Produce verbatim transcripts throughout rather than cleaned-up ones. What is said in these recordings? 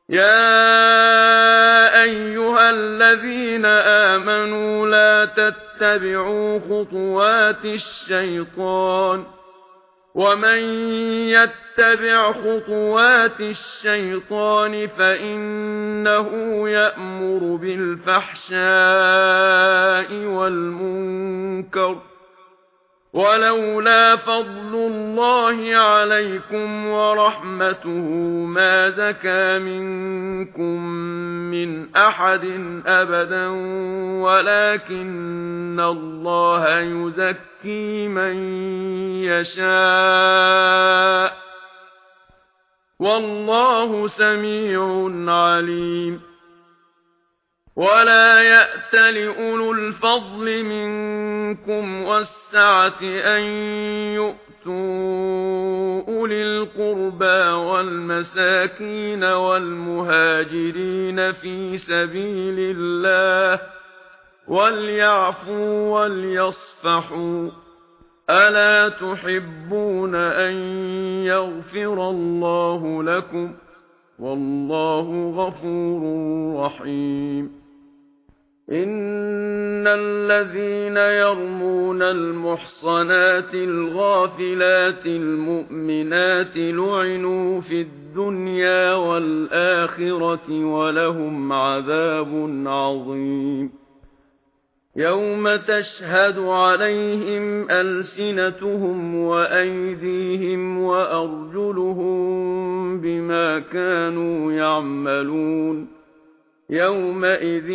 يا أيها الذين آمنوا لا تتبعوا خطوات الشيطان ومن يتبع خطوات الشيطان فإنه يأمر بالفحشاء والمنكر ولولا فضل الله عليكم ورحمته ما زكى منكم من أحد أبدا ولكن الله يزكي من يشاء والله سميع عليم ولا يأت لأولو الفضل منكم والسعة أن يؤتوا أولي القربى والمساكين والمهاجرين في سبيل الله وليعفوا وليصفحوا ألا تحبون أن يغفر الله لكم والله غفور رحيم إن الذين يرمون المحصنات الغافلات المؤمنات لعنوا في الدنيا والآخرة ولهم عذاب عظيم يوم تشهد عليهم ألسنتهم وأيديهم وأرجلهم بما كانوا يعملون يومئذ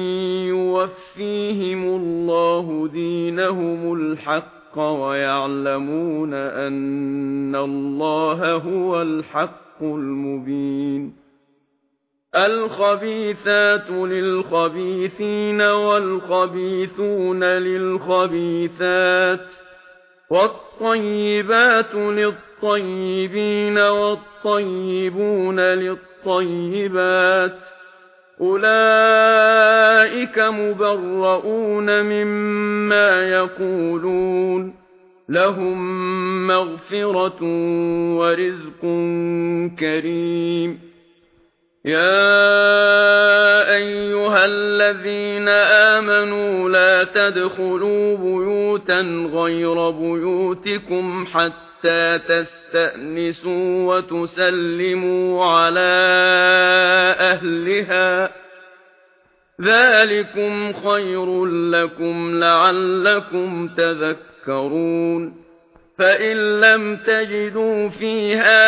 يوفيهم الله دينهم الحق ويعلمون أن الله هو الحق المبين الخبيثات للخبيثين والخبيثون للخبيثات والطيبات للطيبين والطيبون للطيبات أولئك مبرؤون مما يقولون لهم مغفرة ورزق كريم يا أيها الذين آمنوا لا تدخلوا بيوتا غير بيوتكم حتى تستأنسوا وتسلموا على أهلها ذلكم خير لكم لعلكم تذكرون فإن لم تجدوا فيها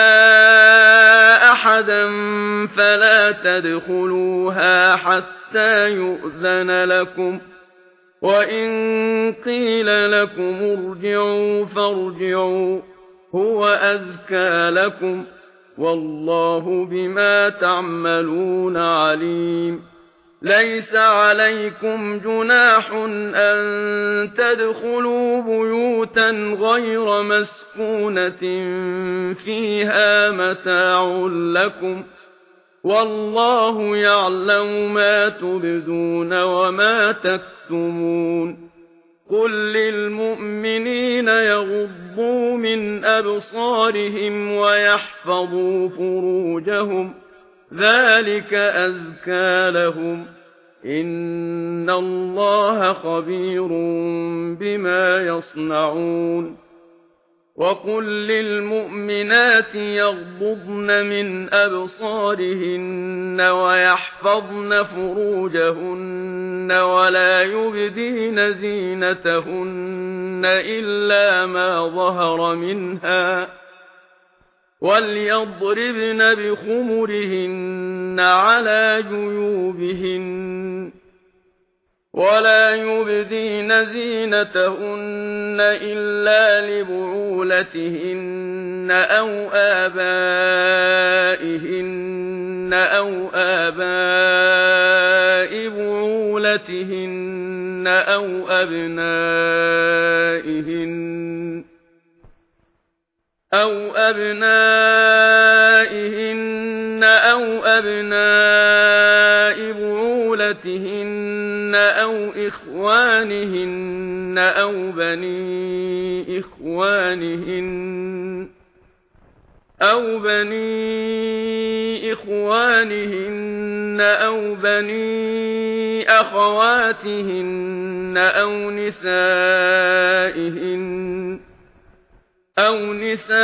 أحدا فلا تدخلوها حتى يؤذن لكم وإن قيل لكم ارجعوا فارجعوا هو أزكى لكم والله بما تعملون عليم ليس عليكم جناح أن تدخلوا بيوتا غير مسكونة فيها متاع لكم والله يعلم ما تبدون وما تكتمون قل للمؤمنين يغضوا من أبصارهم ويحفظوا فروجهم ذلك أزكى لهم إن الله خبير بما يصنعون وقل للمؤمنات يغضضن من أبصارهن ويحفظن فروجهن ولا يبدين زينتهن إلا ما ظهر منها وليضربن بخمرهن على جيوبهن ولا يبدين زينتهن إلا لبعولتهن أو آبائهن أو آباء بعولتهن أو أبنائهن أو أبنائهن أو أبناء بعولتهن أو إخوانهن أو بني إخوانهن أو بني إخوانهن أو بني أخواتهن أو نسائهن أو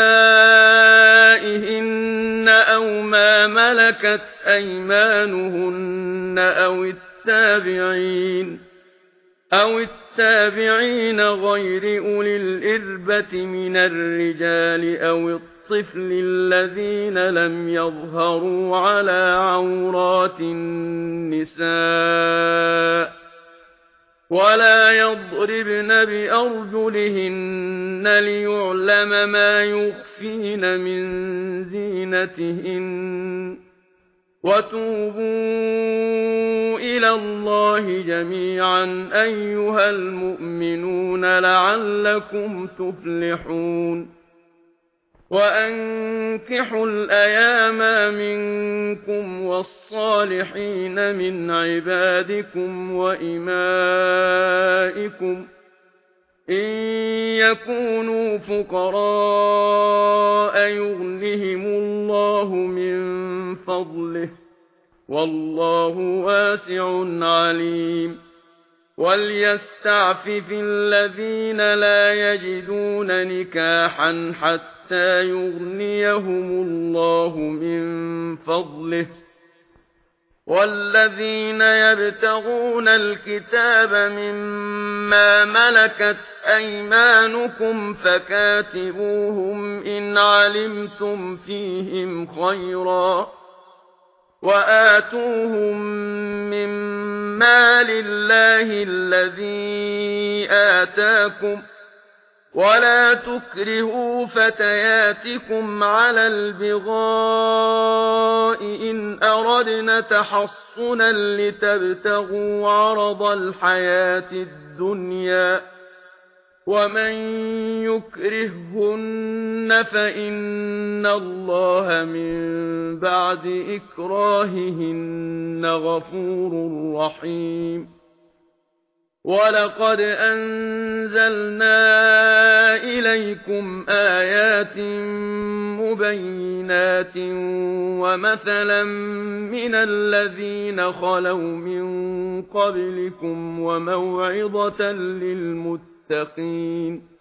نسائهن أو ما ملكت أيمانهن أو التابعين أو التابعين غير أولي الإربة من الرجال أو الطفل الذين لم يظهروا على عورات النساء ولا يضربن بأرجلهن ليعلم ما يخفين من زينتهن وتوبوا إلى الله جميعا أيها المؤمنون لعلكم تفلحون وأنكحوا الأيام منكم والصالحين من عبادكم وإمائكم إن يكونوا فقراء يغنهم الله من فضله والله واسع عليم وليستعفف الذين لا يجدون نكاحا حتى يغنيهم الله من فضله والذين يبتغون الكتاب مما ملكت أيمانكم فكاتبوهم إن علمتم فيهم خيرا وآتوهم مما لله الذي آتاكم ولا تكرهوا فتياتكم على البغاء إن أردنا تحصنا لتبتغوا عرض الحياة الدنيا ومن يكرههن فإن الله من بعد إكراههن غفور رحيم وَلَقَدْ أَنزَلْنَا إِلَيْكُمْ آيَاتٍ مُبَيِّنَاتٍ وَمَثَلًا مِنَ الَّذِينَ خَلَوْا مِن قَبْلِكُمْ وَمَوْعِظَةً لِلْمُتَّقِينَ